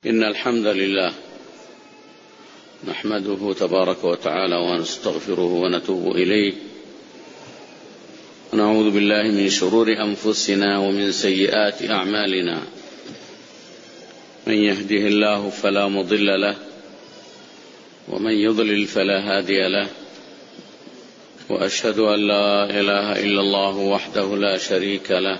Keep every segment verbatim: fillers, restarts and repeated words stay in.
إن الحمد لله نحمده تبارك وتعالى ونستغفره ونتوب إليه ونعوذ بالله من شرور أنفسنا ومن سيئات أعمالنا. من يهده الله فلا مضل له ومن يضلل فلا هادي له، وأشهد أن لا إله إلا الله وحده لا شريك له،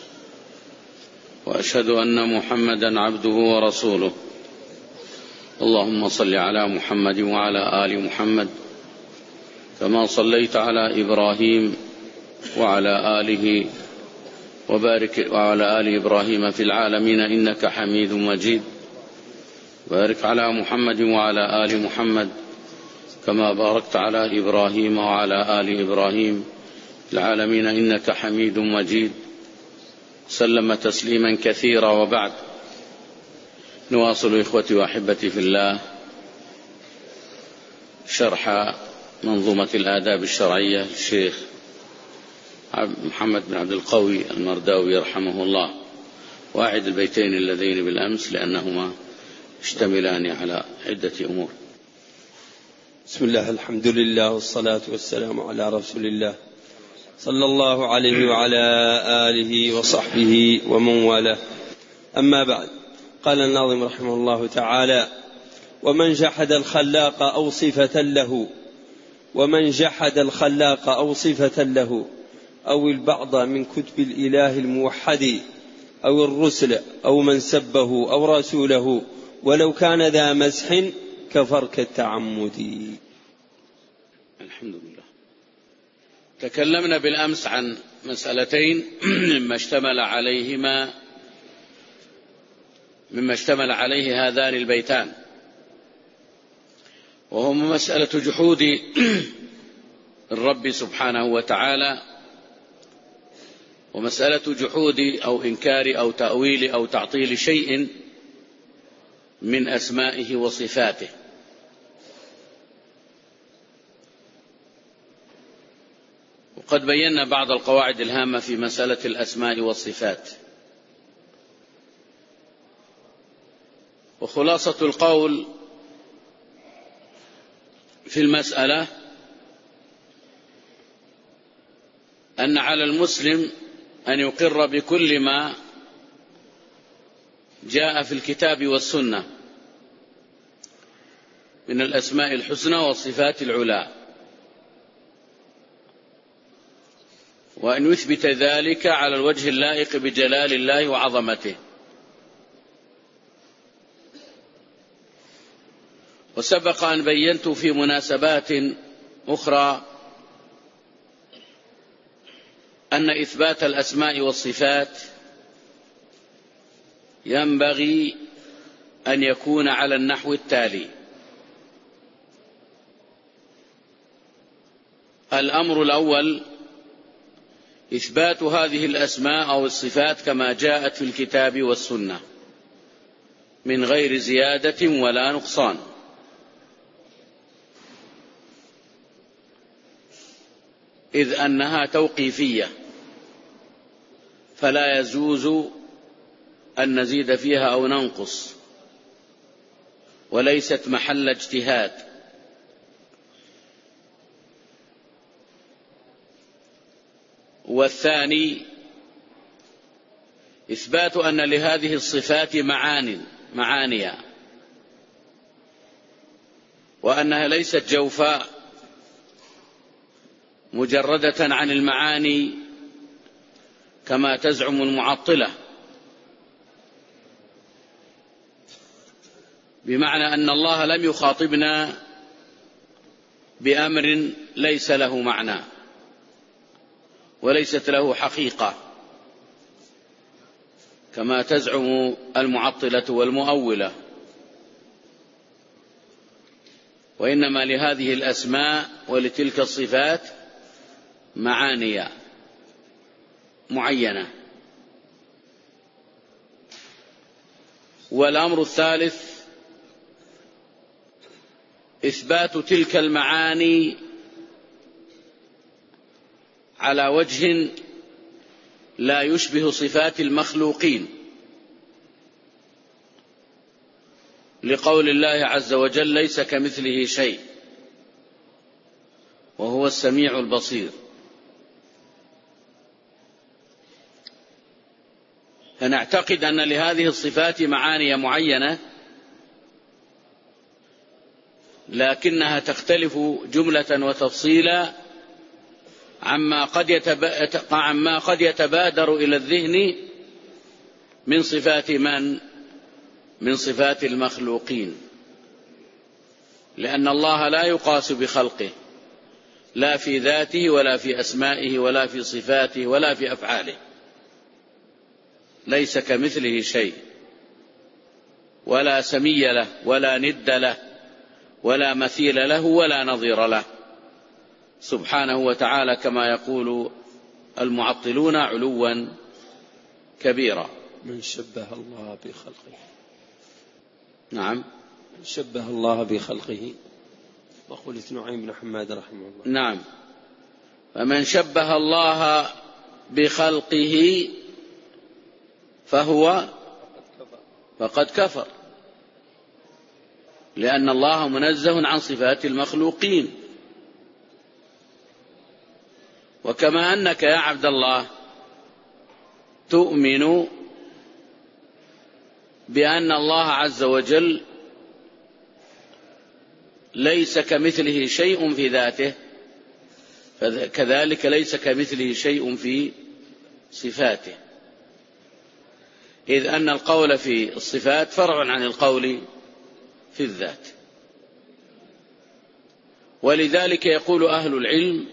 وأشهد أن محمدا عبده ورسوله. اللهم صل على محمد وعلى آل محمد كما صليت على إبراهيم وعلى آله وبارك وعلى آل إبراهيم في العالمين إنك حميد مجيد. بارك على محمد وعلى آل محمد كما باركت على إبراهيم وعلى آل إبراهيم في العالمين إنك حميد مجيد. سلم تسليما كثيرا، وبعد. نواصل إخوتي وأحبتي في الله شرح منظومة الآداب الشرعية للشيخ محمد بن عبد القوي المرداوي رحمه الله، وأعد البيتين اللذين بالأمس لأنهما يشتملان على عدة أمور. بسم الله، الحمد لله والصلاة والسلام على رسول الله صلى الله عليه وعلى آله وصحبه ومن والاه. أما بعد، قال الناظم رحمه الله تعالى: ومن جحد الخلاق أو صفة له ومن جحد الخلاق أو صفة له أو البعض من كتب الإله الموحد أو الرسل أو من سبه أو رسوله ولو كان ذا مسح كفر كالتعمد. الحمد لله. تكلمنا بالأمس عن مسألتين مما اشتمل عليهما مما اشتمل عليه هذان البيتان، وهما مسألة جحود الرب سبحانه وتعالى، ومسألة جحود أو إنكار أو تأويل أو تعطيل شيء من أسمائه وصفاته. وقد بينا بعض القواعد الهامة في مسألة الأسماء والصفات. وخلاصة القول في المسألة أن على المسلم أن يقر بكل ما جاء في الكتاب والسنة من الأسماء الحسنى والصفات العلى، وأن يثبت ذلك على الوجه اللائق بجلال الله وعظمته. وسبق أن بينت في مناسبات أخرى أن إثبات الأسماء والصفات ينبغي أن يكون على النحو التالي: الأمر الأول إثبات هذه الأسماء أو الصفات كما جاءت في الكتاب والسنة من غير زيادة ولا نقصان، إذ أنها توقيفية فلا يجوز أن نزيد فيها أو ننقص، وليست محل اجتهاد. والثاني إثبات أن لهذه الصفات معان معاني وأنها ليست جوفاء مجردة عن المعاني كما تزعم المعطلة، بمعنى أن الله لم يخاطبنا بأمر ليس له معنى وليست له حقيقة كما تزعم المعطلة والمؤولة، وإنما لهذه الأسماء ولتلك الصفات معاني معينة. والأمر الثالث إثبات تلك المعاني على وجه لا يشبه صفات المخلوقين، لقول الله عز وجل: ليس كمثله شيء وهو السميع البصير. فنعتقد أن لهذه الصفات معاني معينة، لكنها تختلف جملة وتفصيلا عما قد, يتب... عما قد يتبادر إلى الذهن من صفات من؟ من صفات المخلوقين، لأن الله لا يقاس بخلقه، لا في ذاته ولا في أسمائه ولا في صفاته ولا في أفعاله. ليس كمثله شيء، ولا سمي له ولا ند له ولا مثيل له ولا نظير له سبحانه وتعالى، كما يقول المعطلون علوا كبيرا. من شبه الله بخلقه. نعم، من شبه الله بخلقه، وقلت نعيم بن حماد رحمه الله. نعم، فمن شبه الله بخلقه فهو فقد كفر، لأن الله منزه عن صفات المخلوقين. وكما أنك يا عبد الله تؤمن بأن الله عز وجل ليس كمثله شيء في ذاته، كذلك ليس كمثله شيء في صفاته، إذ أن القول في الصفات فرع عن القول في الذات. ولذلك يقول أهل العلم: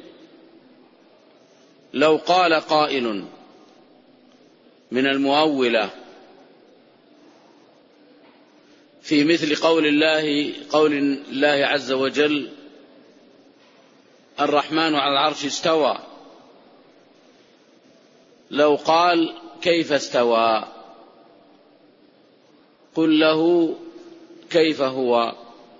لو قال قائل من المؤولة في مثل قول الله قول الله عز وجل: الرحمن على العرش استوى، لو قال: كيف استوى؟ قل له: كيف هو؟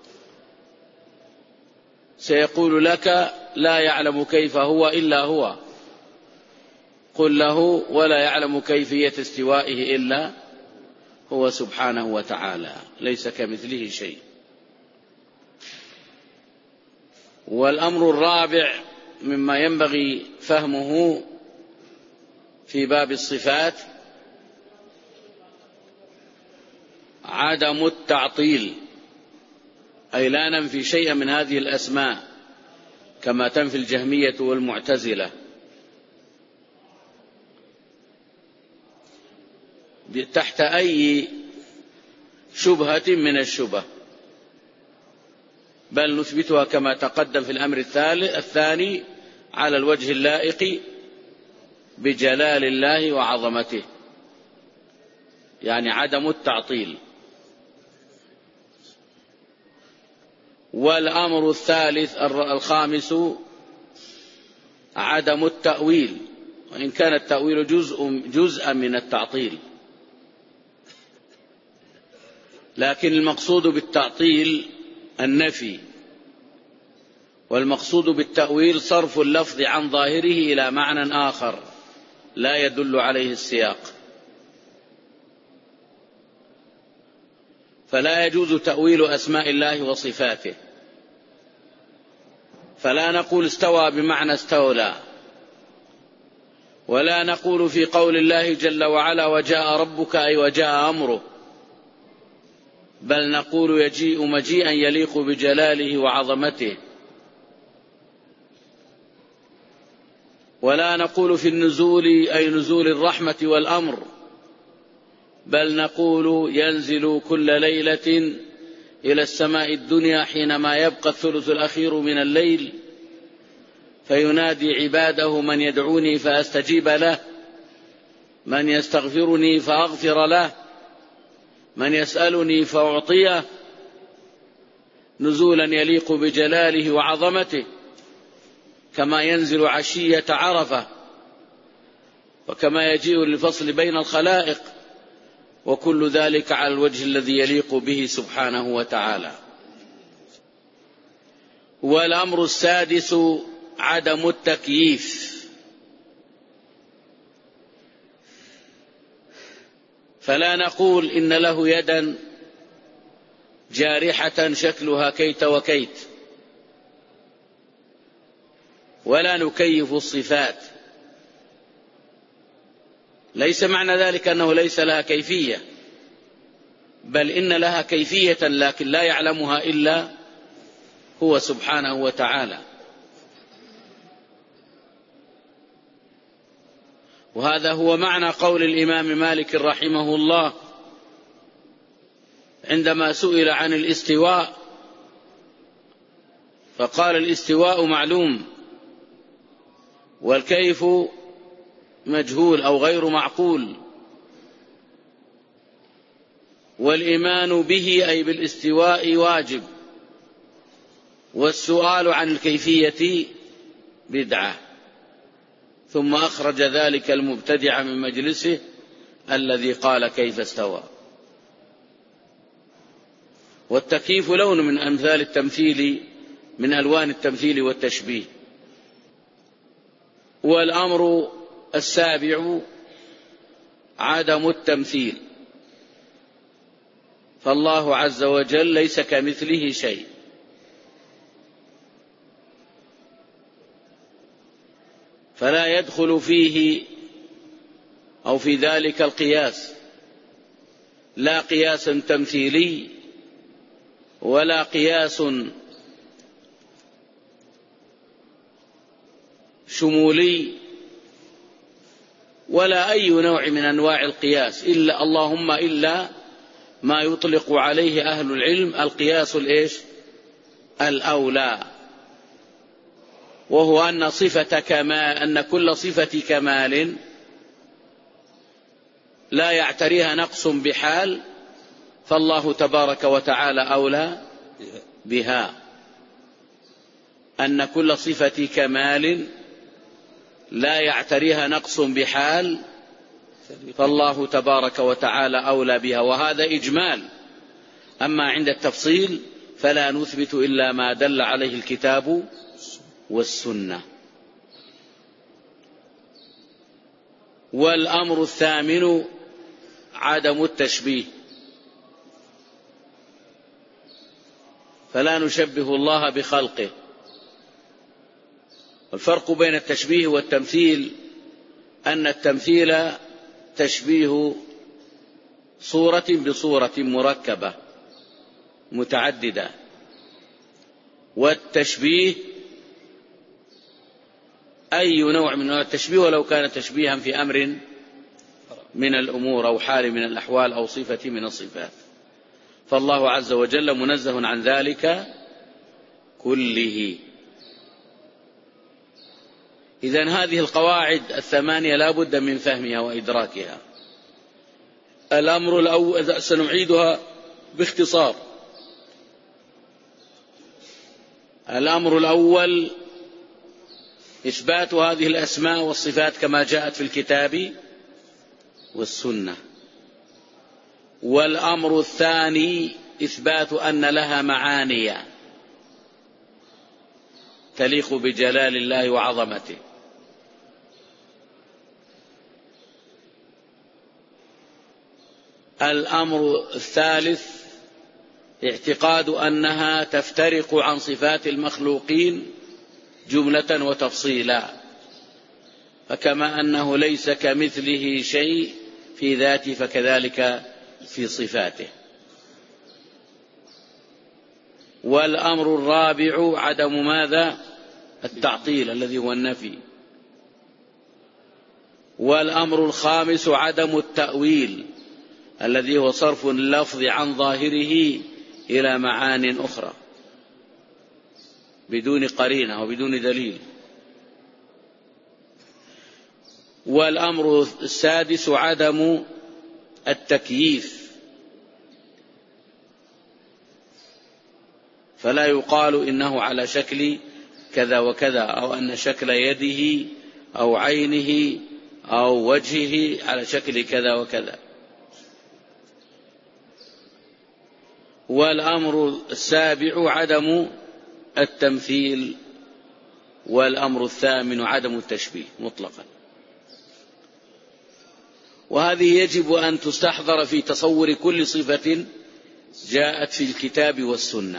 سيقول لك: لا يعلم كيف هو إلا هو. قل له: ولا يعلم كيفية استوائه إلا هو سبحانه وتعالى، ليس كمثله شيء. والأمر الرابع مما ينبغي فهمه في باب الصفات عدم التعطيل، أي لا ننفي شيئا من هذه الأسماء كما تنفي الجهمية والمعتزلة، تحت أي شبهة من الشبه، بل نثبتها كما تقدم في الأمر الثاني على الوجه اللائق بجلال الله وعظمته، يعني عدم التعطيل. والأمر الثالث الخامس عدم التأويل، وإن كان التأويل جزء جزءا من التعطيل، لكن المقصود بالتعطيل النفي، والمقصود بالتأويل صرف اللفظ عن ظاهره إلى معنى آخر لا يدل عليه السياق. فلا يجوز تأويل أسماء الله وصفاته، فلا نقول استوى بمعنى استولى، ولا نقول في قول الله جل وعلا: وجاء ربك أي وجاء أمره، بل نقول يجيء مجيئا يليق بجلاله وعظمته. ولا نقول في النزول أي نزول الرحمة والأمر، بل نقول ينزل كل ليلة إلى السماء الدنيا حينما يبقى الثلث الأخير من الليل، فينادي عباده: من يدعوني فأستجيب له، من يستغفرني فأغفر له، من يسألني فأعطيه، نزولا يليق بجلاله وعظمته، كما ينزل عشية عرفة، وكما يجيء للفصل بين الخلائق، وكل ذلك على الوجه الذي يليق به سبحانه وتعالى. والأمر السادس عدم التكييف، فلا نقول إن له يدا جارحة شكلها كيت وكيت، ولا نكيف الصفات. ليس معنى ذلك أنه ليس لها كيفية، بل إن لها كيفية لكن لا يعلمها إلا هو سبحانه وتعالى. وهذا هو معنى قول الإمام مالك رحمه الله عندما سئل عن الاستواء فقال: الاستواء معلوم، والكيف مجهول أو غير معقول، والإيمان به أي بالاستواء واجب، والسؤال عن الكيفية بدعة. ثم أخرج ذلك المبتدع من مجلسه الذي قال: كيف استوى؟ والتكييف لون من أمثال التمثيل، من ألوان التمثيل والتشبيه. والأمر السابع عدم التمثيل، فالله عز وجل ليس كمثله شيء، فلا يدخل فيه أو في ذلك القياس، لا قياس تمثيلي ولا قياس شمولي ولا أي نوع من أنواع القياس، إلا اللهم إلا ما يطلق عليه أهل العلم القياس الإيش؟ الأولى، وهو أن صفة كمال، أن كل صفة كمال لا يعتريها نقص بحال، فالله تبارك وتعالى أولى بها. أن كل صفة كمال لا يعتريها نقص بحال، فالله تبارك وتعالى أولى بها، وهذا إجمال. أما عند التفصيل فلا نثبت إلا ما دل عليه الكتاب والسنة. والأمر الثامن عدم التشبيه، فلا نشبه الله بخلقه. الفرق بين التشبيه والتمثيل أن التمثيل تشبيه صورة بصورة مركبة متعددة، والتشبيه أي نوع من أنواع التشبيه، ولو كان تشبيها في أمر من الأمور أو حال من الأحوال أو صفة من الصفات، فالله عز وجل منزه عن ذلك كله. إذن هذه القواعد الثمانية لا بد من فهمها وإدراكها. الأمر الأول سنعيدها باختصار. الأمر الأول إثبات هذه الأسماء والصفات كما جاءت في الكتاب والسنة. والأمر الثاني إثبات أن لها معاني تليق بجلال الله وعظمته. الأمر الثالث اعتقاد أنها تفترق عن صفات المخلوقين جملة وتفصيلا، فكما أنه ليس كمثله شيء في ذاته فكذلك في صفاته. والأمر الرابع عدم ماذا؟ التعطيل الذي هو النفي. والأمر الخامس عدم التأويل الذي هو صرف اللفظ عن ظاهره إلى معان أخرى بدون قرينة وبدون دليل. والأمر السادس عدم التكييف، فلا يقال إنه على شكل كذا وكذا، أو أن شكل يده أو عينه أو وجهه على شكل كذا وكذا. والأمر السابع عدم التمثيل. والأمر الثامن عدم التشبيه مطلقا. وهذه يجب أن تستحضر في تصور كل صفة جاءت في الكتاب والسنة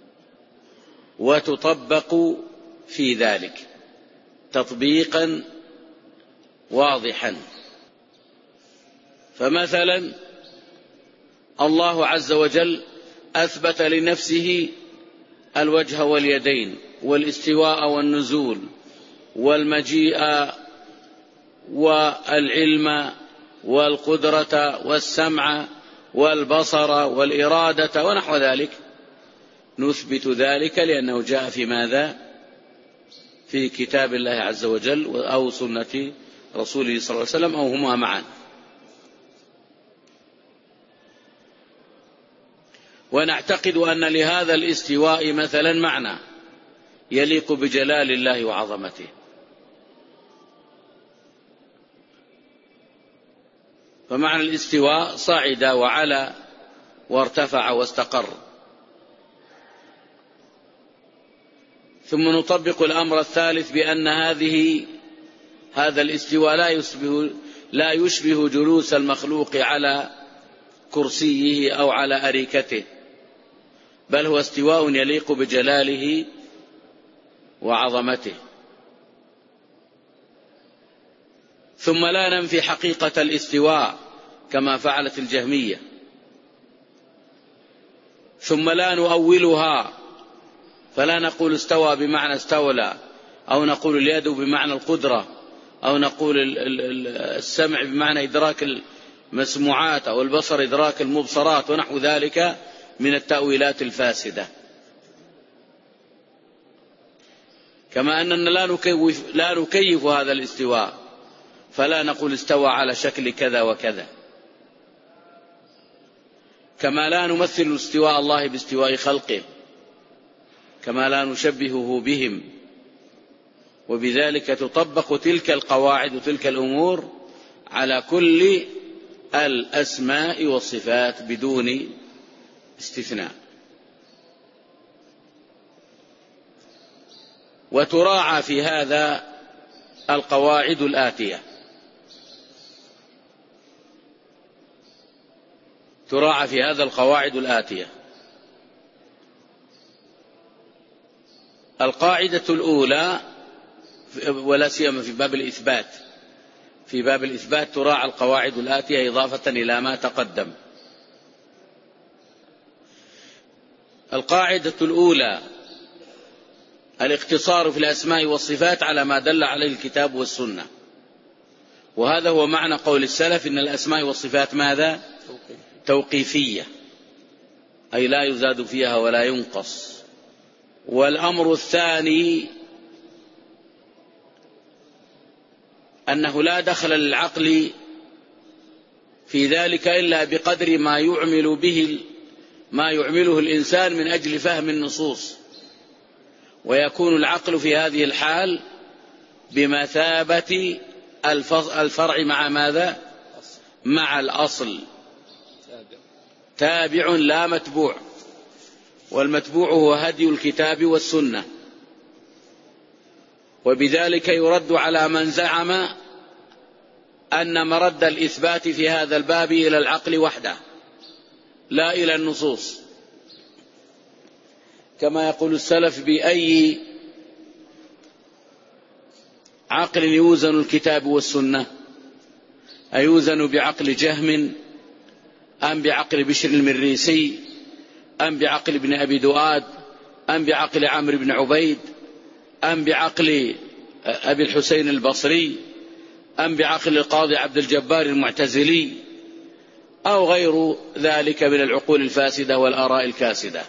وتطبق في ذلك تطبيقا واضحا. فمثلا الله عز وجل أثبت لنفسه الوجه واليدين والاستواء والنزول والمجيء والعلم والقدرة والسمع والبصر والإرادة ونحو ذلك، نثبت ذلك لأنه جاء في ماذا؟ في كتاب الله عز وجل أو سنة رسوله صلى الله عليه وسلم أو هما معا. ونعتقد أن لهذا الاستواء مثلا معنى يليق بجلال الله وعظمته، فمعنى الاستواء صعد وعلى وارتفع واستقر. ثم نطبق الأمر الثالث بأن هذه هذا الاستواء لا يشبه لا يشبه جلوس المخلوق على كرسيه أو على أريكته، بل هو استواء يليق بجلاله وعظمته. ثم لا ننفي حقيقة الاستواء كما فعلت الجهمية، ثم لا نؤولها، فلا نقول استوى بمعنى استولى، أو نقول اليد بمعنى القدرة، أو نقول السمع بمعنى إدراك المسموعات، أو البصر إدراك المبصرات ونحو ذلك من التأويلات الفاسدة. كما أننا لا نكيف, لا نكيف هذا الاستواء، فلا نقول استوى على شكل كذا وكذا، كما لا نمثل استواء الله باستواء خلقه، كما لا نشبهه بهم. وبذلك تطبق تلك القواعد وتلك الأمور على كل الأسماء والصفات بدون استثناء. وتراعى في هذا القواعد الآتية: تراعى في هذا القواعد الآتية القاعدة الأولى، ولا سيما في باب الإثبات، في باب الإثبات تراعى القواعد الآتية إضافة إلى ما تقدم. القاعدة الأولى الاقتصار في الأسماء والصفات على ما دل عليه الكتاب والسنة، وهذا هو معنى قول السلف إن الأسماء والصفات ماذا؟ توقيفية، أي لا يزاد فيها ولا ينقص. والأمر الثاني أنه لا دخل للعقل في ذلك إلا بقدر ما يعمل به ما يعمله الإنسان من أجل فهم النصوص، ويكون العقل في هذه الحال بمثابة الفرع مع ماذا؟ مع الأصل، تابع لا متبوع، والمتبوع هو هدي الكتاب والسنة. وبذلك يرد على من زعم أن مرد الإثبات في هذا الباب إلى العقل وحده لا إلى النصوص، كما يقول السلف: بأي عقل يوزن الكتاب والسنة؟ أيوزن بعقل جهم أم بعقل بشر المريسي أم بعقل ابن أبي دؤاد أم بعقل عمرو بن عبيد أم بعقل أبي الحسين البصري أم بعقل القاضي عبد الجبار المعتزلي أو غير ذلك من العقول الفاسدة والآراء الكاسدة؟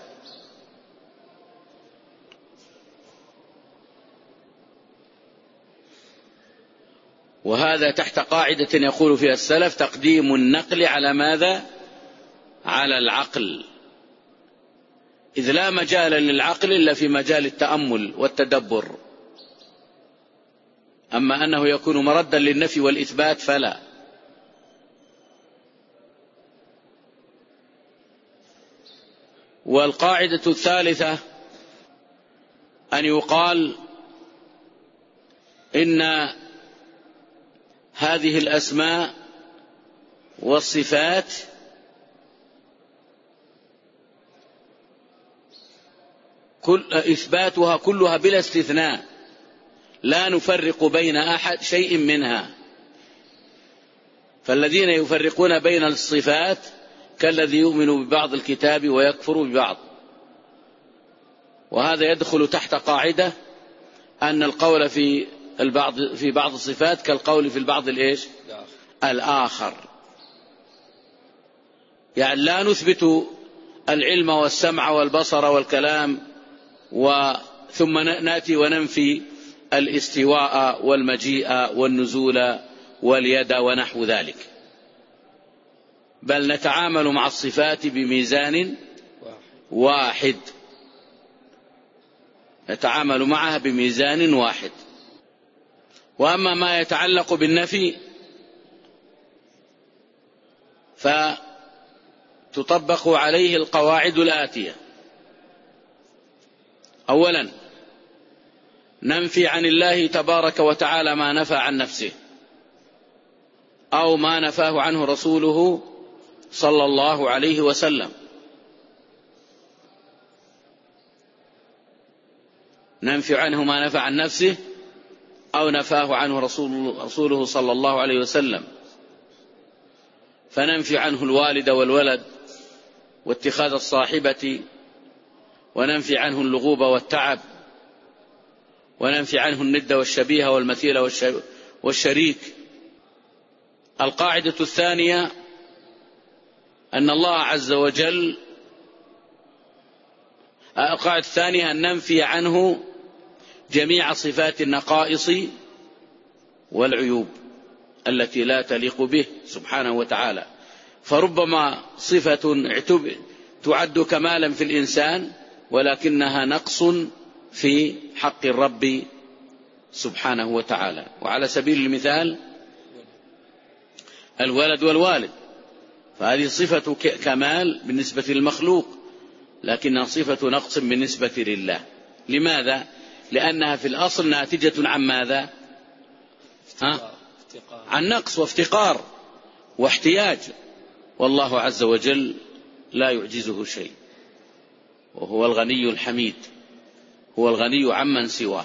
وهذا تحت قاعدة يقول فيها السلف: تقديم النقل على ماذا؟ على العقل، إذ لا مجال للعقل إلا في مجال التأمل والتدبر، أما أنه يكون مردا للنفي والإثبات فلا. والقاعدة الثالثة أن يقال إن هذه الأسماء والصفات كل إثباتها كلها بلا استثناء، لا نفرق بين أحد شيء منها. فالذين يفرقون بين الصفات كالذي يؤمن ببعض الكتاب ويكفر ببعض. وهذا يدخل تحت قاعدة أن القول في البعض في بعض الصفات كالقول في البعض الإيش؟ الآخر. يعني لا نثبت العلم والسمع والبصر والكلام ثم نأتي وننفي الاستواء والمجيء والنزول واليد ونحو ذلك، بل نتعامل مع الصفات بميزان واحد، نتعامل معها بميزان واحد. وأما ما يتعلق بالنفي فتطبق عليه القواعد الآتية: أولا، ننفي عن الله تبارك وتعالى ما نفى عن نفسه أو ما نفاه عنه رسوله صلى الله عليه وسلم. ننفي عنه ما نفى عن نفسه أو نفاه عنه رسوله صلى الله عليه وسلم. فننفي عنه الوالد والولد واتخاذ الصاحبة، وننفي عنه اللغوب والتعب، وننفي عنه الند والشبيه والمثيل والشريك. القاعدة الثانية أن الله عز وجل القاعدة الثانية أن ننفي عنه جميع صفات النقائص والعيوب التي لا تليق به سبحانه وتعالى. فربما صفة تعد كمالا في الإنسان ولكنها نقص في حق الرب سبحانه وتعالى. وعلى سبيل المثال الولد والوالد، فهذه صفة كمال بالنسبة للمخلوق لكنها صفة نقص بالنسبة لله. لماذا؟ لأنها في الأصل ناتجة عن ماذا؟ ها؟ عن نقص وافتقار واحتياج، والله عز وجل لا يعجزه شيء، وهو الغني الحميد، هو الغني عمن سواه.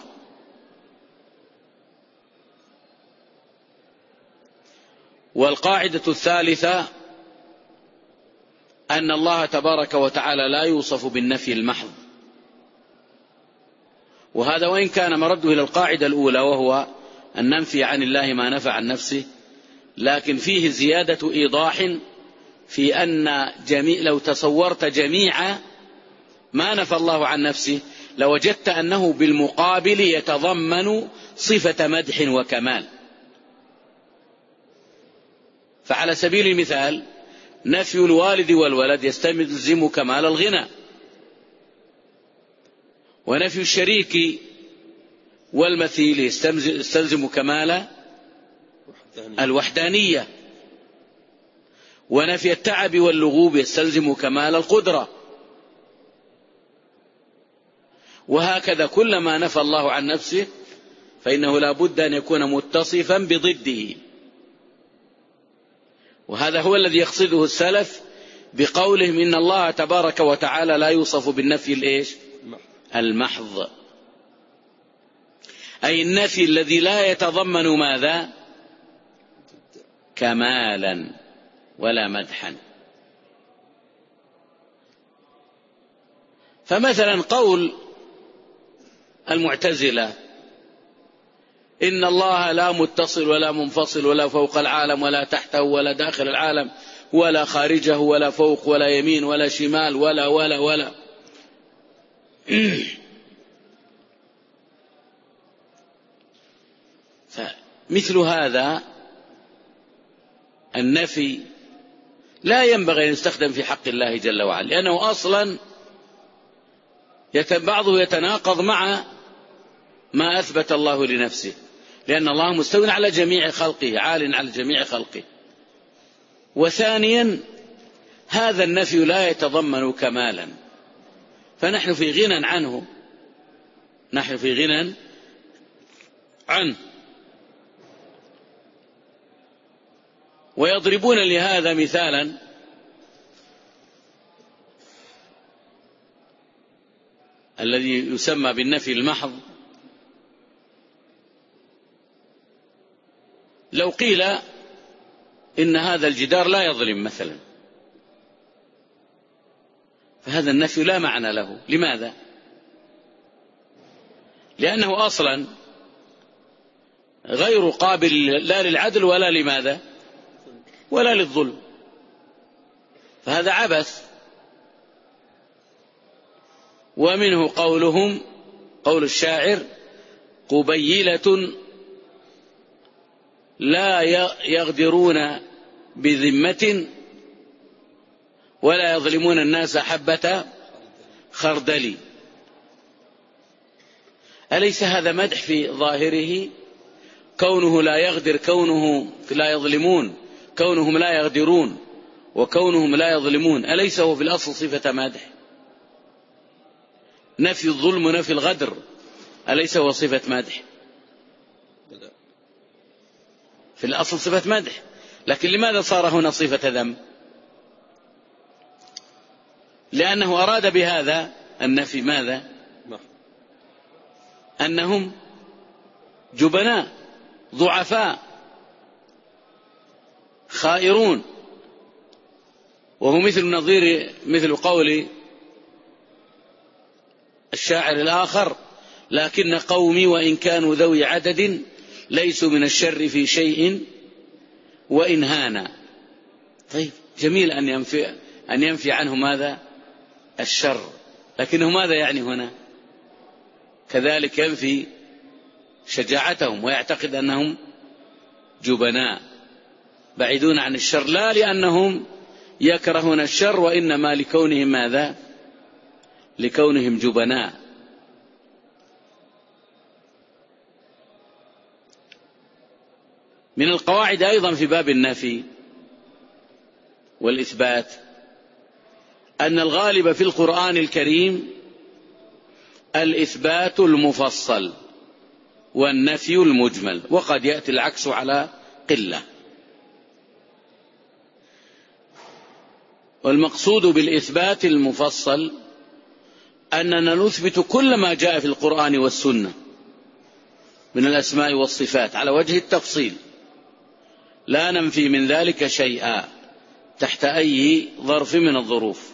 والقاعدة الثالثة أن الله تبارك وتعالى لا يوصف بالنفي المحض، وهذا وإن كان مرده إلى القاعدة الأولى وهو أن ننفي عن الله ما نفى عن نفسه، لكن فيه زيادة إيضاح في أن جميع لو تصورت جميع ما نفى الله عن نفسه لوجدت أنه بالمقابل يتضمن صفة مدح وكمال. فعلى سبيل المثال نفي الوالد والولد يستلزم كمال الغنى، ونفي الشريك والمثيل يستلزم كمال الوحدانية، ونفي التعب واللغوب يستلزم كمال القدرة. وهكذا كلما نفى الله عن نفسه فإنه لا بد أن يكون متصفا بضده. وهذا هو الذي يقصده السلف بقولهم إن الله تبارك وتعالى لا يوصف بالنفي الإيش؟ المحض، أي النفي الذي لا يتضمن ماذا؟ كمالا ولا مدحا. فمثلا قول المعتزلة إن الله لا متصل ولا منفصل ولا فوق العالم ولا تحته ولا داخل العالم ولا خارجه ولا فوق ولا يمين ولا شمال ولا ولا ولا فمثل هذا النفي لا ينبغي أن يستخدم في حق الله جل وعلا، لأنه أصلا بعضه يتناقض مع ما أثبت الله لنفسه، لأن الله مستو على جميع خلقه، عال على جميع خلقه. وثانيا هذا النفي لا يتضمن كمالا، فنحن في غنى عنه، نحن في غنى عنه. ويضربون لهذا مثالا الذي يسمى بالنفي المحض، لو قيل إن هذا الجدار لا يظلم مثلا، فهذا النفي لا معنى له. لماذا؟ لأنه أصلا غير قابل لا للعدل ولا لماذا ولا للظلم، فهذا عبث. ومنه قولهم، قول الشاعر: قبيلة لا يغدرون بذمة ولا يظلمون الناس حبة خردل. أليس هذا مدح في ظاهره؟ كونه لا يغدر، كونه لا يظلمون، كونهم لا يغدرون وكونهم لا يظلمون، أليس هو في الأصل صفة مدح؟ نفي الظلم ونفي الغدر أليس هو صفة مدح؟ في الأصل صفة مدح، لكن لماذا صار هنا صفة ذم؟ لأنه أراد بهذا النفي ماذا؟ أنهم جبناء ضعفاء خائرون، وهو مثل نظير مثل قول الشاعر الآخر: لكن قومي وإن كانوا ذوي عدد ليسوا من الشر في شيء وإن هانا. طيب، جميل أن ينفي, أن ينفي عنه ماذا؟ الشر، لكنه ماذا يعني هنا؟ كذلك ينفي شجاعتهم ويعتقد أنهم جبناء بعيدون عن الشر، لا لأنهم يكرهون الشر، وإنما لكونهم ماذا؟ لكونهم جبناء. من القواعد أيضا في باب النفي والإثبات أن الغالب في القرآن الكريم الإثبات المفصل والنفي المجمل، وقد يأتي العكس على قلة. والمقصود بالإثبات المفصل أننا نثبت كل ما جاء في القرآن والسنة من الأسماء والصفات على وجه التفصيل، لا ننفي من ذلك شيئا تحت أي ظرف من الظروف.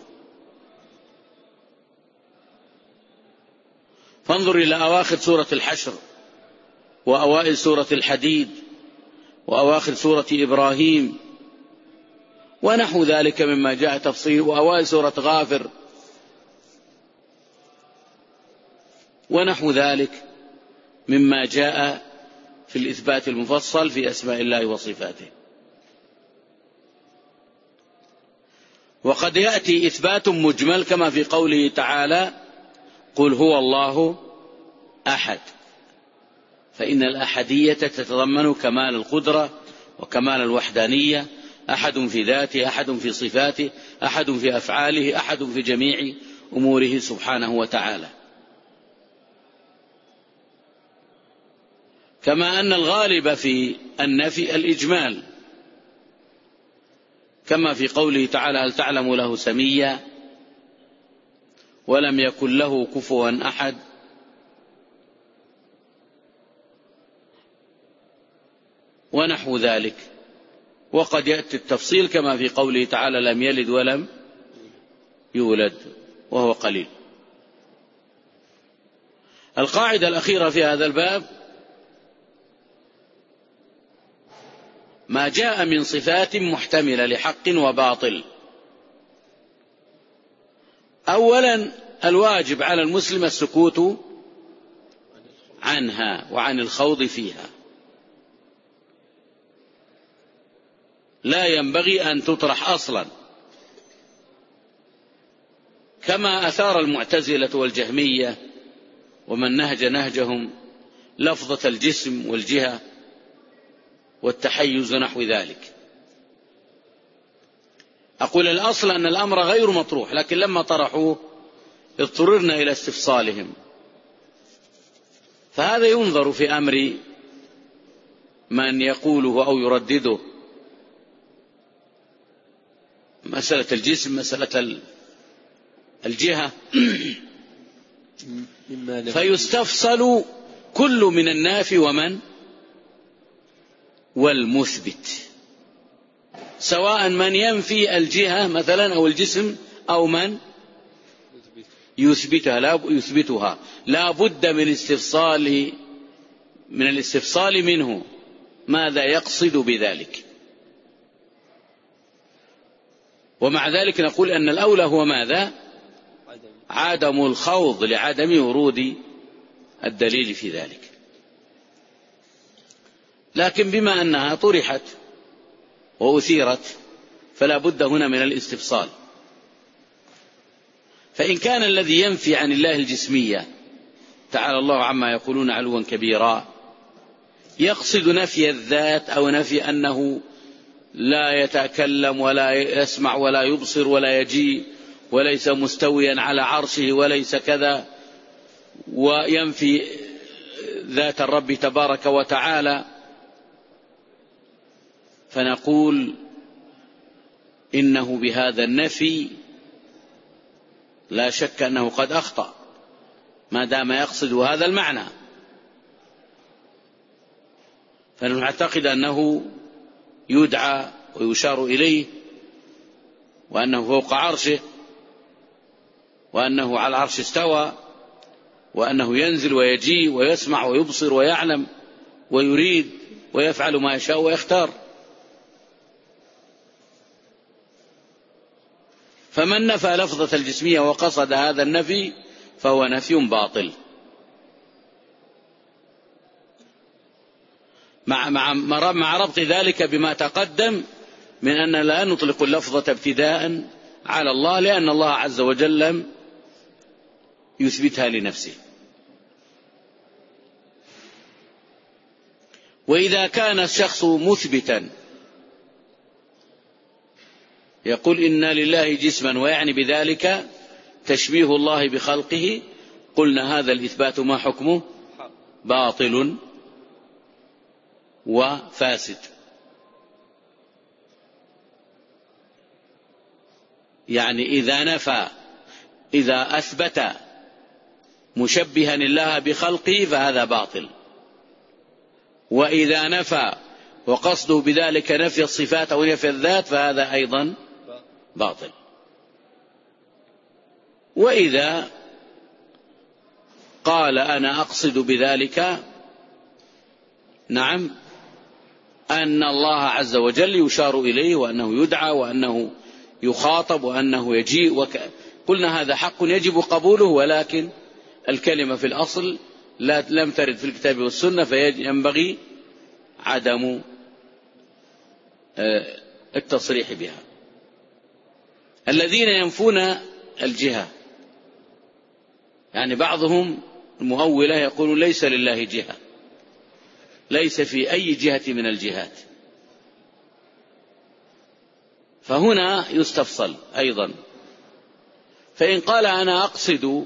فانظر إلى أواخر سورة الحشر وأوائل سورة الحديد وأواخر سورة إبراهيم ونحو ذلك مما جاء تفصيل، وأوائل سورة غافر ونحو ذلك مما جاء في الإثبات المفصل في أسماء الله وصفاته. وقد يأتي إثبات مجمل كما في قوله تعالى: قل هو الله أحد، فإن الأحدية تتضمن كمال القدرة وكمال الوحدانية، أحد في ذاته، أحد في صفاته، أحد في أفعاله، أحد في جميع أموره سبحانه وتعالى. كما أن الغالب في النفي الإجمال، كما في قوله تعالى: هل تعلم له سميا ولم يكن له كفوا أحد. ونحو ذلك. وقد يأتي التفصيل كما في قوله تعالى: لم يلد ولم يولد، وهو قليل. القاعدة الأخيرة في هذا الباب: ما جاء من صفات محتملة لحق وباطل. أولا، الواجب على المسلم السكوت عنها وعن الخوض فيها، لا ينبغي أن تطرح أصلا، كما أثار المعتزلة والجهمية ومن نهج نهجهم لفظة الجسم والجهة والتحيز ونحو ذلك. أقول الأصل أن الأمر غير مطروح، لكن لما طرحوه اضطررنا إلى استفصالهم. فهذا ينظر في أمر من يقوله أو يردده. مسألة الجسم، مسألة الجهة، فيستفصل كل من النافي ومن والمثبت، سواء من ينفي الجهة مثلا أو الجسم أو من يثبتها لا يثبتها لا بد من استفصال من الاستفصال منه ماذا يقصد بذلك. ومع ذلك نقول أن الأولى هو ماذا؟ عدم الخوض لعدم ورود الدليل في ذلك. لكن بما أنها طرحت وأثيرت فلا بد هنا من الاستفصال. فإن كان الذي ينفي عن الله الجسمية تعالى الله عما يقولون علوا كبيرا يقصد نفي الذات أو نفي أنه لا يتكلم ولا يسمع ولا يبصر ولا يجيء وليس مستويا على عرشه وليس كذا، وينفي ذات الرب تبارك وتعالى، فنقول إنه بهذا النفي لا شك أنه قد أخطأ ما دام يقصد هذا المعنى. فنعتقد أنه يدعى ويشار إليه وأنه فوق عرشه وأنه على العرش استوى وأنه ينزل ويجيء ويسمع ويبصر ويعلم ويريد ويفعل ما يشاء ويختار. فمن نفى لفظة الجسمية وقصد هذا النفي فهو نفي باطل، مع, مع, مع ربط ذلك بما تقدم من أن لا نطلق اللفظة ابتداء على الله لأن الله عز وجل لم يثبتها لنفسه. وإذا كان الشخص مثبتا يقول إن لله جسما ويعني بذلك تشبيه الله بخلقه، قلنا هذا الإثبات ما حكمه؟ باطل وفاسد. يعني إذا نفى إذا أثبت مشبها الله بخلقه فهذا باطل، وإذا نفى وقصده بذلك نفي الصفات أو نفي الذات فهذا أيضا باطل. وإذا قال أنا أقصد بذلك نعم أن الله عز وجل يشار إليه وأنه يدعى وأنه يخاطب وأنه يجيء وك... قلنا هذا حق يجب قبوله، ولكن الكلمة في الأصل لا لم ترد في الكتاب والسنة فينبغي عدم التصريح بها. الذين ينفون الجهة يعني بعضهم المؤولة يقول ليس لله جهة، ليس في أي جهة من الجهات، فهنا يستفصل أيضا. فإن قال أنا أقصد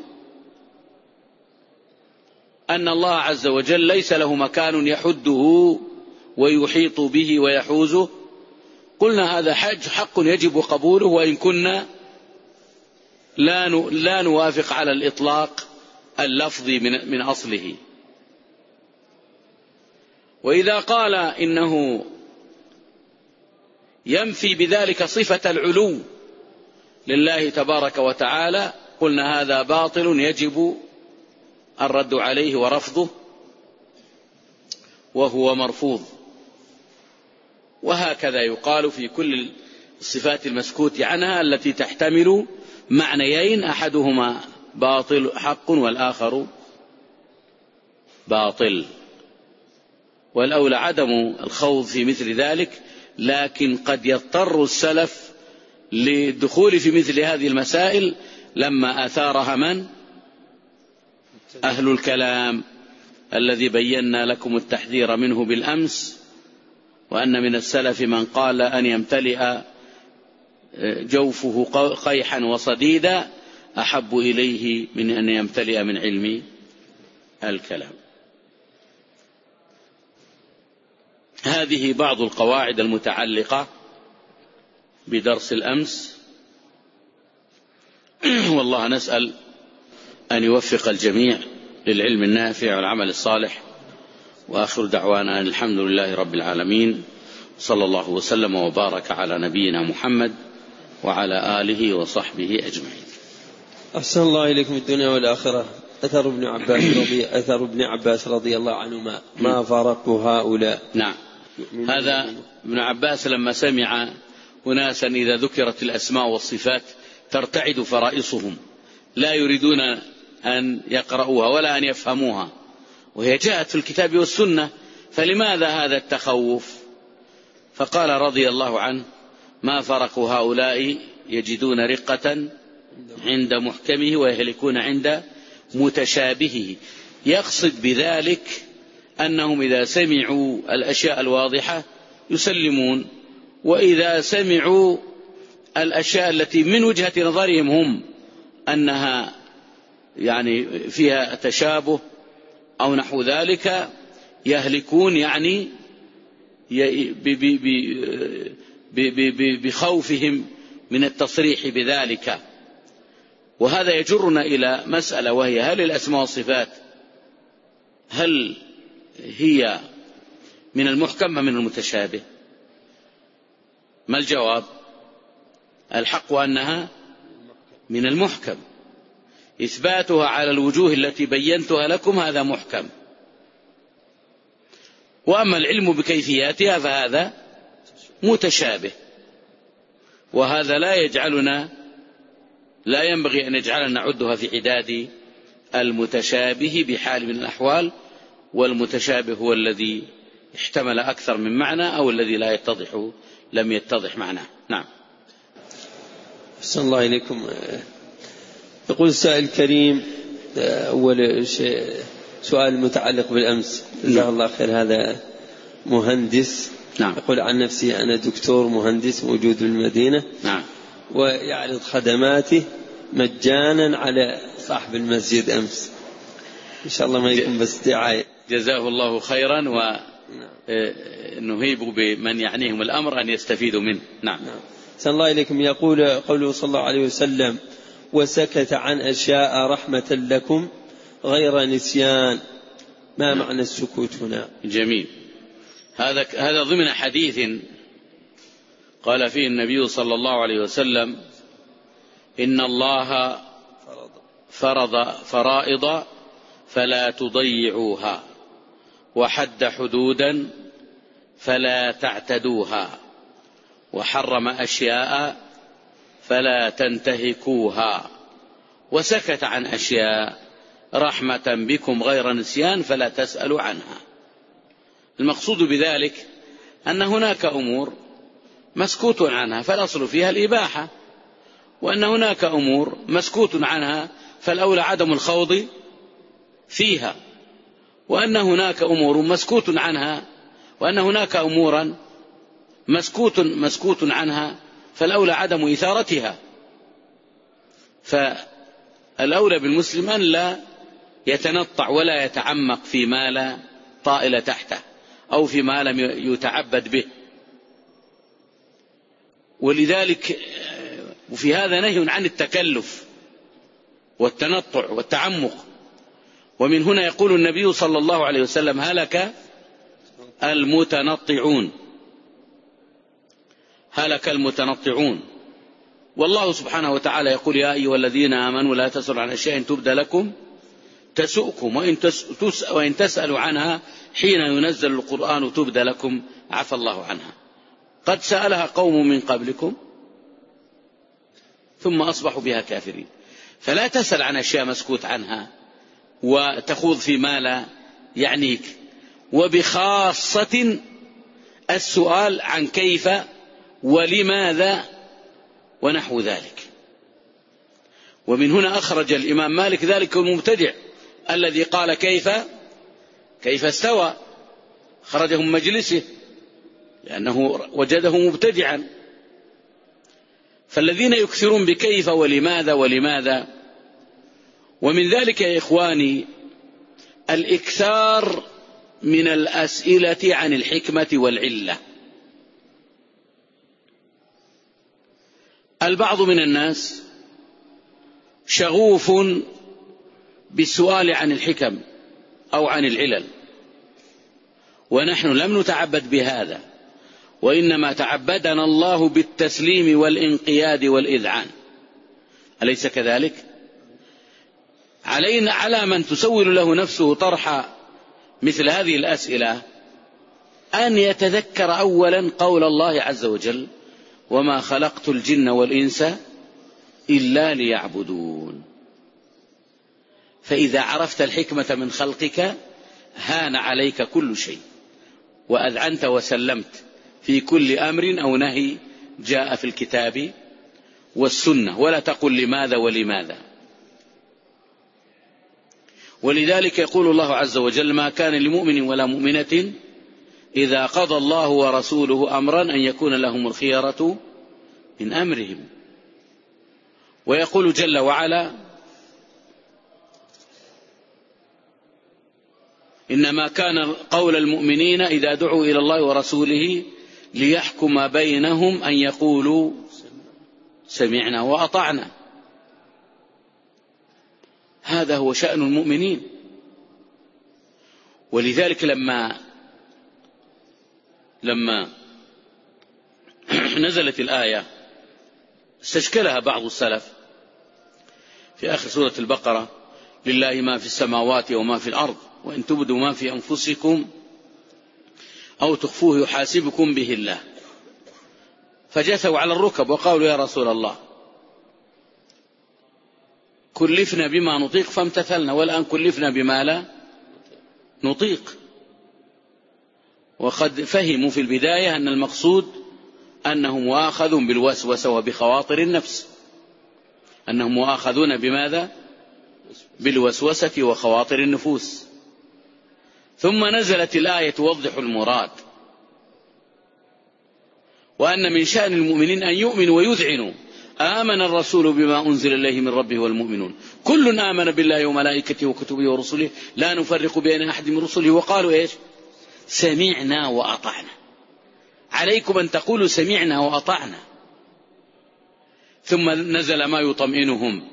أن الله عز وجل ليس له مكان يحده ويحيط به ويحوزه، قلنا هذا حق يجب قبوله وإن كنا لا نوافق على الإطلاق اللفظي من, من أصله. وإذا قال إنه ينفي بذلك صفة العلو لله تبارك وتعالى، قلنا هذا باطل يجب الرد عليه ورفضه وهو مرفوض. وهكذا يقال في كل الصفات المسكوت عنها التي تحتمل معنيين أحدهما باطل حق والآخر باطل، والأولى عدم الخوض في مثل ذلك. لكن قد يضطر السلف للدخول في مثل هذه المسائل لما أثارها من؟ أهل الكلام الذي بينا لكم التحذير منه بالأمس، وأن من السلف من قال أن يمتلئ جوفه قيحا وصديدا أحب إليه من أن يمتلئ من علم الكلام. هذه بعض القواعد المتعلقة بدرس الأمس، والله نسأل أن يوفق الجميع للعلم النافع والعمل الصالح، وآخر دعوانا أن الحمد لله رب العالمين، صلى الله وسلم وبارك على نبينا محمد وعلى آله وصحبه أجمعين. أحسن الله إليكم الدنيا والآخرة. أثر ابن عباس رضي أثر ابن عباس رضي الله عنهما ما فارقوا هؤلاء. نعم، هذا ابن عباس لما سمع أناسا إذا ذكرت الأسماء والصفات ترتعد فرائصهم، لا يريدون أن يقرؤوها ولا أن يفهموها، وهي جاءت في الكتاب والسنة، فلماذا هذا التخوف؟ فقال رضي الله عنه: ما فرقوا هؤلاء يجدون رقة عند محكمه ويهلكون عند متشابهه. يقصد بذلك أنهم إذا سمعوا الأشياء الواضحة يسلمون، وإذا سمعوا الأشياء التي من وجهة نظرهم هم أنها يعني فيها تشابه أو نحو ذلك يهلكون، يعني بخوفهم من التصريح بذلك. وهذا يجرنا إلى مسألة، وهي: هل الأسماء والصفات هل هي من المحكم أم من المتشابه؟ ما الجواب؟ الحق أنها من المحكم، إثباتها على الوجوه التي بينتها لكم هذا محكم، وأما العلم بكيفياتها فهذا متشابه. وهذا لا يجعلنا لا ينبغي أن يجعلنا نعدها في عداد المتشابه بحال من الأحوال، والمتشابه هو الذي احتمل أكثر من معنى أو الذي لا يتضح لم يتضح معناه. نعم. أحسن الله إليكم. يقول السائل الكريم: أول شيء سؤال متعلق بالأمس، جزاه الله خير. هذا مهندس، نعم. يقول عن نفسي: أنا دكتور مهندس موجود بالمدينة، نعم. ويعرض خدماته مجانا على صاحب المسجد أمس. إن شاء الله ما يكون بس دعاية. جزاه الله خيرا، ونهيب بمن يعنيهم الأمر أن يستفيدوا منه. نعم. نعم. أحسن الله إليكم. يقول قوله صلى الله عليه وسلم: وسكت عن أشياء رحمة لكم غير نسيان. ما معنى السكوت هنا؟ جميل. هذا هذا ضمن حديث قال فيه النبي صلى الله عليه وسلم: إن الله فرض فرائض فلا تضيعوها، وحد حدودا فلا تعتدوها، وحرم أشياء فلا تنتهكوها، وسكت عن أشياء رحمة بكم غير نسيان فلا تسألوا عنها. المقصود بذلك أن هناك أمور مسكوت عنها فالأصل فيها الإباحة، وأن هناك أمور مسكوت عنها فالأولى عدم الخوض فيها، وأن هناك أمور مسكوت عنها وأن هناك أمورا مسكوت مسكوت عنها فالأولى عدم إثارتها. فالأولى بالمسلم أن لا يتنطع ولا يتعمق فيما لا طائل تحته أو فيما لم يتعبد به. ولذلك وفي هذا نهي عن التكلف والتنطع والتعمق. ومن هنا يقول النبي صلى الله عليه وسلم: هلك المتنطعون، هلك المتنطعون. والله سبحانه وتعالى يقول: يا أيها الذين آمنوا لا تسألوا عن أشياء تبد لكم تسؤكم، وإن تسألوا عنها حين ينزل القرآن تبد لكم عفى الله عنها. قد سألها قوم من قبلكم ثم أصبحوا بها كافرين. فلا تسأل عن أشياء مسكوت عنها وتخوض فيما لا يعنيك، وبخاصة السؤال عن كيف ولماذا ونحو ذلك. ومن هنا أخرج الإمام مالك ذلك المبتدع الذي قال كيف كيف استوى، خرجه من مجلسه لأنه وجده مبتدعا. فالذين يكثرون بكيف ولماذا ولماذا، ومن ذلك يا إخواني الإكثار من الأسئلة عن الحكمة والعلة. البعض من الناس شغوف بالسؤال عن الحكم أو عن العلل، ونحن لم نتعبد بهذا، وإنما تعبدنا الله بالتسليم والانقياد والإذعان، أليس كذلك؟ علينا على من تسول له نفسه طرح مثل هذه الأسئلة أن يتذكر أولا قول الله عز وجل: وما خلقت الجن والإنس إلا ليعبدون. فإذا عرفت الحكمة من خلقك هان عليك كل شيء، وأذعنت وسلمت في كل أمر أو نهي جاء في الكتاب والسنة، ولا تقل لماذا ولماذا. ولذلك يقول الله عز وجل: ما كان لمؤمن ولا مؤمنة إذا قضى الله ورسوله أمرا أن يكون لهم الخيرة من أمرهم. ويقول جل وعلا: إنما كان قول المؤمنين إذا دعوا إلى الله ورسوله ليحكم بينهم أن يقولوا سمعنا وأطعنا. هذا هو شأن المؤمنين. ولذلك لما لما نزلت الآية استشكلها بعض السلف في آخر سورة البقرة: لله ما في السماوات وما في الأرض وإن تبدوا ما في أنفسكم أو تخفوه يحاسبكم به الله. فجثوا على الركب وقالوا: يا رسول الله كلفنا بما نطيق فامتثلنا، والآن كلفنا بما لا نطيق. وقد فهموا في البداية أن المقصود أنهم مؤاخذون بالوسوسة وبخواطر النفس، أنهم مؤاخذون بماذا؟ بالوسوسة وخواطر النفوس. ثم نزلت الآية توضح المراد، وأن من شأن المؤمنين أن يؤمنوا ويذعنوا: آمن الرسول بما أنزل إليه من ربه والمؤمنون كل آمن بالله وملائكته وكتبه ورسله لا نفرق بين أحد من رسله وقالوا إيش؟ سمعنا وأطعنا. عليكم أن تقولوا سمعنا وأطعنا. ثم نزل ما يطمئنهم: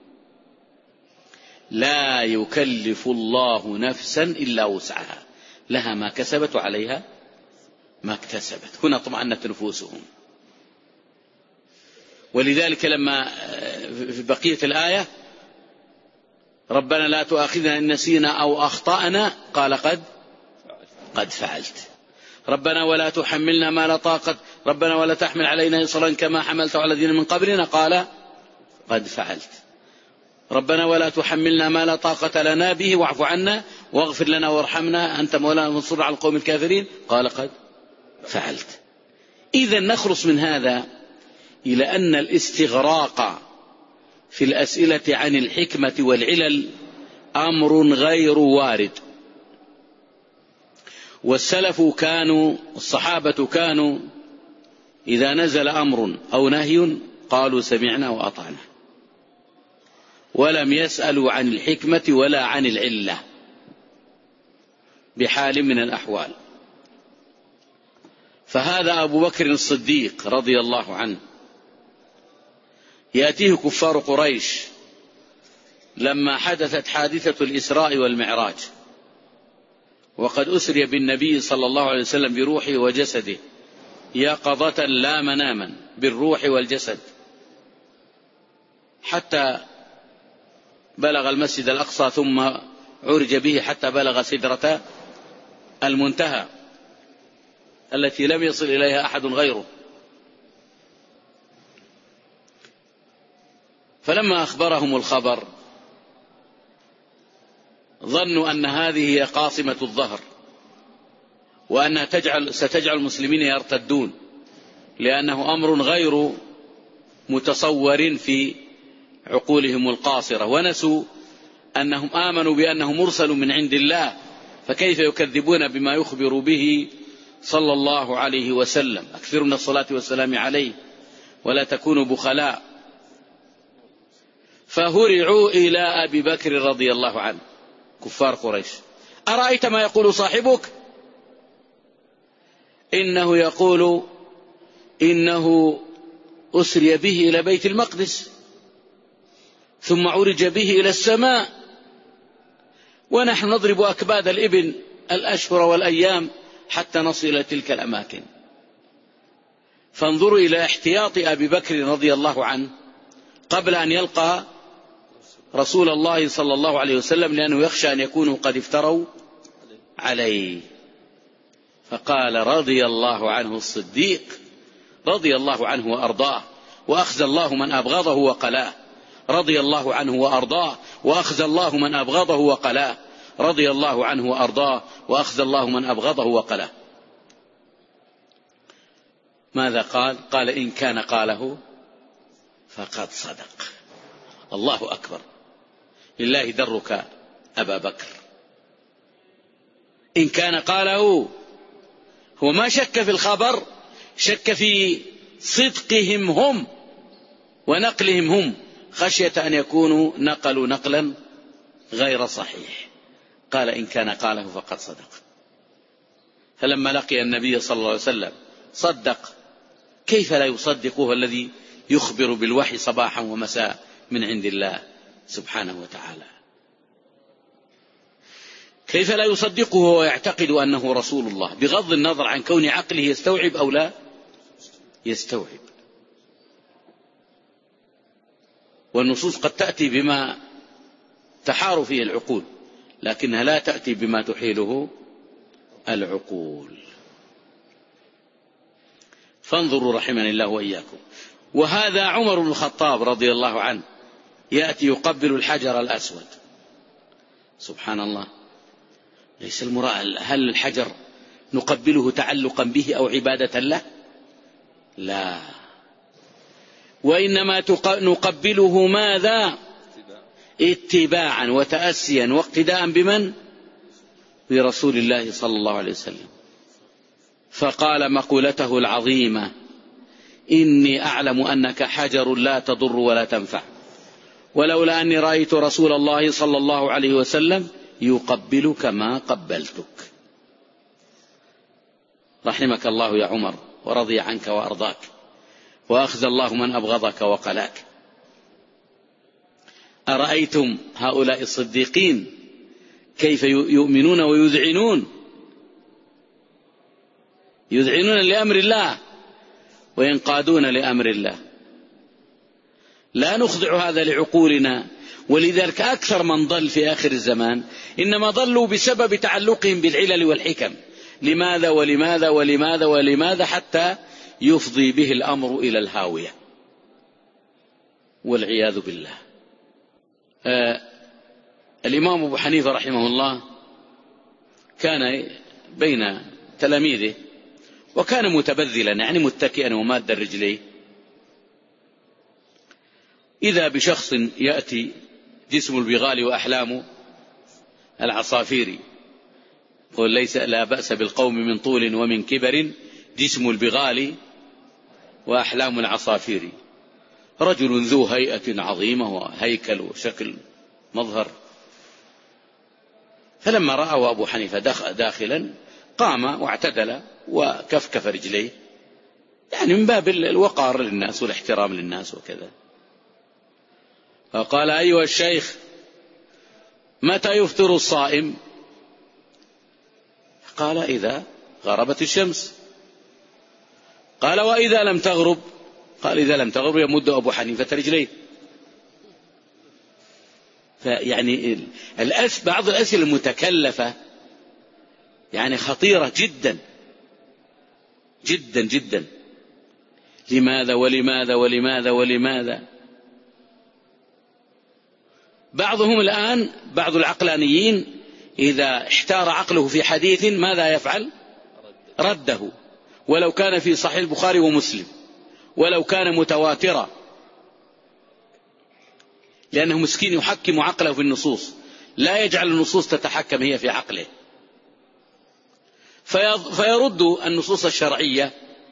لا يكلف الله نفسا إلا وسعها لها ما كسبت وعليها ما اكتسبت. هنا طمأنت نفوسهم. ولذلك لما في بقية الآية: ربنا لا تؤاخذنا إن نسينا أو أخطأنا، قال: قد قد فعلت. ربنا ولا تحملنا ما لا طاقة ربنا ولا تحمل علينا إصرا كما حملته على الذين من قبلنا، قال: قد فعلت. ربنا ولا تحملنا ما لا طاقة لنا به واعف عنا واغفر لنا وارحمنا أنت مولانا وانصرنا على القوم الكافرين، قال: قد فعلت. إذن نخلص من هذا إلى أن الاستغراق في الأسئلة عن الحكمة والعلل أمر غير وارد. والسلف كانوا الصحابة كانوا إذا نزل أمر أو نهي قالوا سمعنا وأطعنا، ولم يسألوا عن الحكمة ولا عن العلة بحال من الأحوال. فهذا أبو بكر الصديق رضي الله عنه يأتيه كفار قريش لما حدثت حادثة الإسراء والمعراج، وقد أسري بالنبي صلى الله عليه وسلم بروحه وجسده يقظة لا مناما بالروح والجسد، حتى بلغ المسجد الأقصى ثم عرج به حتى بلغ سدرة المنتهى التي لم يصل إليها أحد غيره. فلما أخبرهم الخبر ظنوا أن هذه هي قاصمة الظهر، وأنها تجعل ستجعل المسلمين يرتدون، لأنه أمر غير متصور في عقولهم القاصرة، ونسوا أنهم آمنوا بأنه مرسل من عند الله، فكيف يكذبون بما يخبر به صلى الله عليه وسلم. أكثروا من الصلاة والسلام عليه ولا تكونوا بخلاء. فهرعوا إلى أبي بكر رضي الله عنه كفار قريش: أرأيت ما يقول صاحبك؟ إنه يقول إنه أسري به إلى بيت المقدس ثم عرج به إلى السماء ونحن نضرب أكباد الإبل الأشهر والأيام حتى نصل إلى تلك الأماكن. فانظروا إلى احتياط أبي بكر رضي الله عنه قبل أن يلقى رسول الله صلى الله عليه وسلم، لأنه يخشى أن يكونوا قد افتروا عليه. فقال رضي الله عنه الصديق رضي الله عنه وأرضاه وأخزى الله من أبغضه وقلاه، رضي الله عنه وأرضاه وأخزى الله من أبغضه وقلاه، رضي الله عنه وأرضاه وأخزى الله من أبغضه وقلاه. ماذا قال؟ قال إن كان قاله فقد صدق. الله أكبر، لله درك أبا بكر. إن كان قاله، هو ما شك في الخبر، شك في صدقهم هم ونقلهم هم، خشية أن يكونوا نقلوا نقلا غير صحيح. قال إن كان قاله فقد صدق. فلما لقي النبي صلى الله عليه وسلم صدق. كيف لا يصدقه الذي يخبر بالوحي صباحا ومساء من عند الله سبحانه وتعالى؟ كيف لا يصدقه ويعتقد أنه رسول الله، بغض النظر عن كون عقله يستوعب أو لا يستوعب؟ والنصوص قد تأتي بما تحار فيه العقول، لكنها لا تأتي بما تحيله العقول. فانظروا رحمني الله وإياكم. وهذا عمر بن الخطاب رضي الله عنه يأتي يقبل الحجر الأسود. سبحان الله، ليس المراد هل الحجر نقبله تعلقا به أو عبادة له؟ لا، وإنما نقبله ماذا؟ اتباعا وتأسيا واقتداء بمن؟ برسول الله صلى الله عليه وسلم. فقال مقولته العظيمة: إني أعلم أنك حجر لا تضر ولا تنفع، ولولا أني رأيت رسول الله صلى الله عليه وسلم يقبلك ما قبلتك. رحمك الله يا عمر، ورضي عنك وأرضاك، وأخزى الله من أبغضك وقلاك. أرأيتم هؤلاء الصديقين كيف يؤمنون ويذعنون يذعنون لأمر الله وينقادون لأمر الله. لا نخضع هذا لعقولنا. ولذلك أكثر من ضل في آخر الزمان إنما ضلوا بسبب تعلقهم بالعلل والحكم. لماذا ولماذا ولماذا ولماذا حتى يفضي به الأمر إلى الهاوية والعياذ بالله. آه الإمام أبو حنيفة رحمه الله كان بين تلاميذه، وكان متبذلا يعني متكئا وماد رجليه. إذا بشخص يأتي جسم البغال وأحلام العصافير، قل ليس لا بأس بالقوم من طول ومن كبر، جسم البغال وأحلام العصافير. رجل ذو هيئة عظيمة وهيكل وشكل مظهر. فلما رأى أبو حنيفة داخلا قام واعتدل وكفكف رجليه، يعني من باب الوقار للناس والاحترام للناس وكذا. فقال: أيها الشيخ، متى يفطر الصائم؟ قال: إذا غربت الشمس. قال: وإذا لم تغرب؟ قال: إذا لم تغرب يمد أبو حنيفة رجليه. فيعني الأس بعض الأسئلة المتكلفة يعني خطيرة جدا جدا جدا. لماذا ولماذا ولماذا ولماذا؟ بعضهم الآن بعض العقلانيين إذا احتار عقله في حديث ماذا يفعل؟ رده، ولو كان في صحيح البخاري ومسلم، ولو كان متواترا، لأنه مسكين يحكم عقله في النصوص، لا يجعل النصوص تتحكم هي في عقله، فيرد النصوص الشرعية،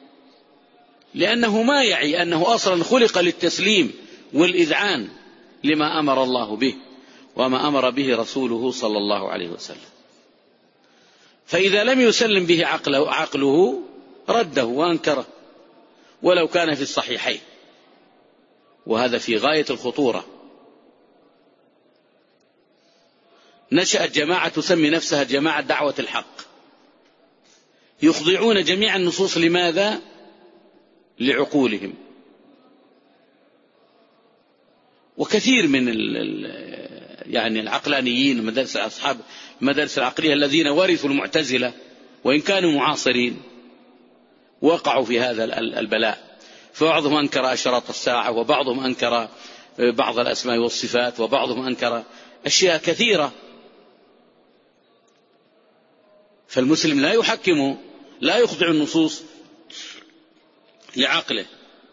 لأنه ما يعي أنه أصلا خلق للتسليم والإذعان لما أمر الله به وما أمر به رسوله صلى الله عليه وسلم. فإذا لم يسلم به عقله, عقله رده وأنكره ولو كان في الصحيحين، وهذا في غاية الخطورة. نشأت جماعة تسمي نفسها جماعة دعوة الحق، يخضعون جميع النصوص. لماذا؟ لعقولهم. وكثير من ال يعني العقلانيين مدارس أصحاب المدارس العقلية الذين ورثوا المعتزلة وإن كانوا معاصرين وقعوا في هذا البلاء، فبعضهم أنكر أشراط الساعة، وبعضهم أنكر بعض الأسماء والصفات، وبعضهم أنكر أشياء كثيرة. فالمسلم لا يحكم، لا يخضع النصوص لعقله،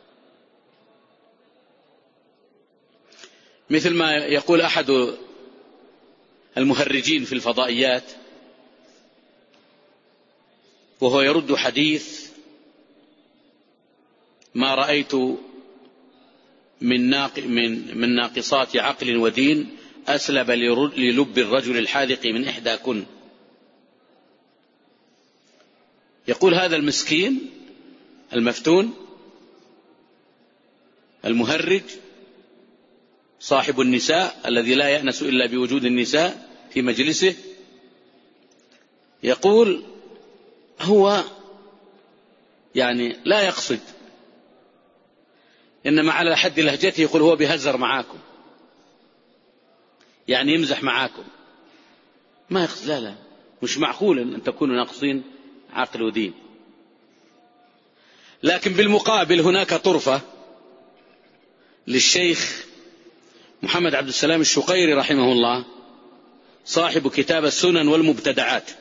مثل ما يقول أحد المهرجين في الفضائيات وهو يرد حديث: ما رأيت من ناق من من ناقصات عقل ودين أسلب للب الرجل الحاذق من إحداكن. يقول هذا المسكين المفتون المهرج صاحب النساء الذي لا يأنس إلا بوجود النساء في مجلسه، يقول هو يعني لا يقصد، إنما على حد لهجته يقول هو بيهزر معاكم، يعني يمزح معاكم، ما يقصد. لا لا مش معقول أن تكونوا ناقصين عقل ودين. لكن بالمقابل هناك طرفة للشيخ محمد عبد السلام الشقيري رحمه الله، صاحب كتاب السنن والمبتدعات.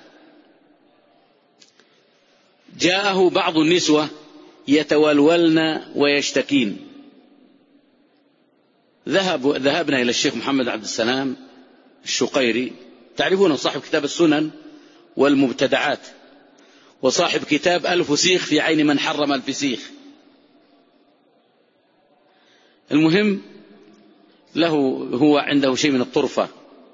جاءه بعض النسوة يتولولن ويشتكين، ذهب ذهبنا إلى الشيخ محمد عبد السلام الشقيري، تعرفون صاحب كتاب السنن والمبتدعات، وصاحب كتاب الفسيخ في عين من حرم الفسيخ. المهم له هو عنده شيء من الطرفة،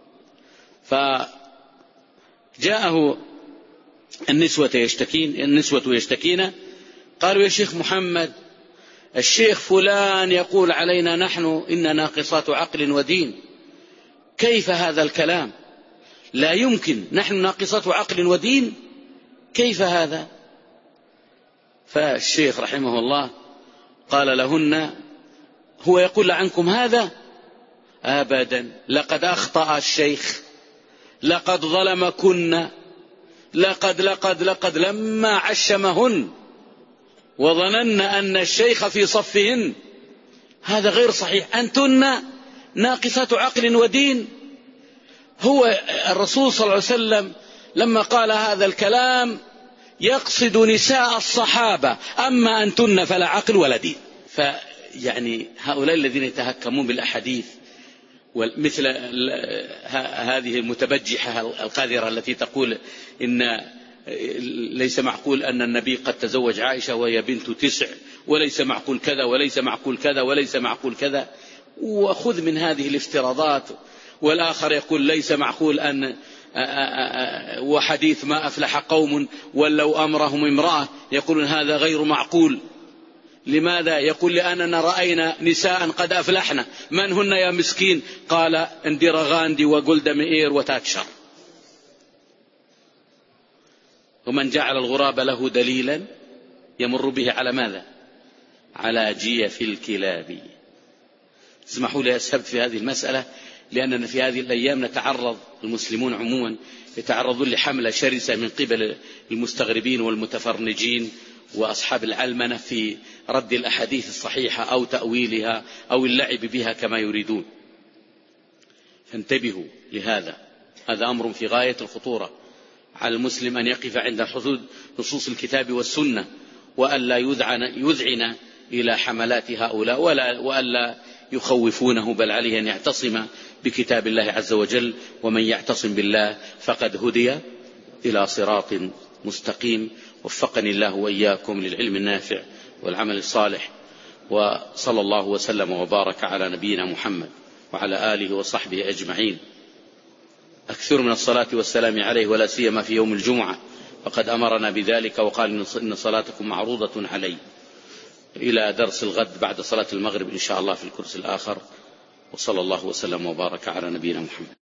فجاءه النسوة يشتكين النسوة يشتكين قالوا: يا شيخ محمد، الشيخ فلان يقول علينا نحن إن ناقصات عقل ودين، كيف هذا الكلام؟ لا يمكن، نحن ناقصات عقل ودين، كيف هذا؟ فالشيخ رحمه الله قال لهن: هو يقول عنكم هذا؟ أبدا، لقد أخطأ الشيخ، لقد ظلمكن، لقد لقد لقد لما عشمهن وظنن أن الشيخ في صفهن، هذا غير صحيح، أنتن ناقصات عقل ودين. هو الرسول صلى الله عليه وسلم لما قال هذا الكلام يقصد نساء الصحابة، أما أنتن فلا عقل ولا دين. فيعني هؤلاء الذين يتهكمون بالأحاديث، مثل هذه المتبجحة القاذرة التي تقول إن ليس معقول أن النبي قد تزوج عائشة وهي بنت تسع، وليس معقول كذا وليس معقول كذا وليس معقول كذا، وخذ من هذه الافتراضات. والآخر يقول ليس معقول أن وحديث ما أفلح قوم ولو أمرهم امرأة، يقولون هذا غير معقول. لماذا؟ يقول لأننا رأينا نساء قد أفلحنا. من هن يا مسكين؟ قال انديرا غاندي وجولدا مئير وتاتشر. ومن جعل الغراب له دليلا يمر به على ماذا؟ على جيف الكلاب. اسمحوا لي أسهبت في هذه المسألة، لأننا في هذه الأيام نتعرض، المسلمون عموما يتعرضون لحملة شرسة من قبل المستغربين والمتفرنجين وأصحاب العلمنة في رد الأحاديث الصحيحة أو تأويلها أو اللعب بها كما يريدون. فانتبهوا لهذا، هذا أمر في غاية الخطورة. على المسلم أن يقف عند حدود نصوص الكتاب والسنة، وألا يذعن, يذعن إلى حملات هؤلاء، ولا وألا يخوفونه، بل عليه أن يعتصم بكتاب الله عز وجل. ومن يعتصم بالله فقد هدي إلى صراط مستقيم. وفقني الله وإياكم للعلم النافع والعمل الصالح، وصلى الله وسلم وبارك على نبينا محمد وعلى آله وصحبه أجمعين. أكثر من الصلاة والسلام عليه، ولا سيما في يوم الجمعة، فقد أمرنا بذلك وقال إن صلاتكم معروضة علي. إلى درس الغد بعد صلاة المغرب إن شاء الله في الكرسي الآخر. وصلى الله وسلم وبارك على نبينا محمد.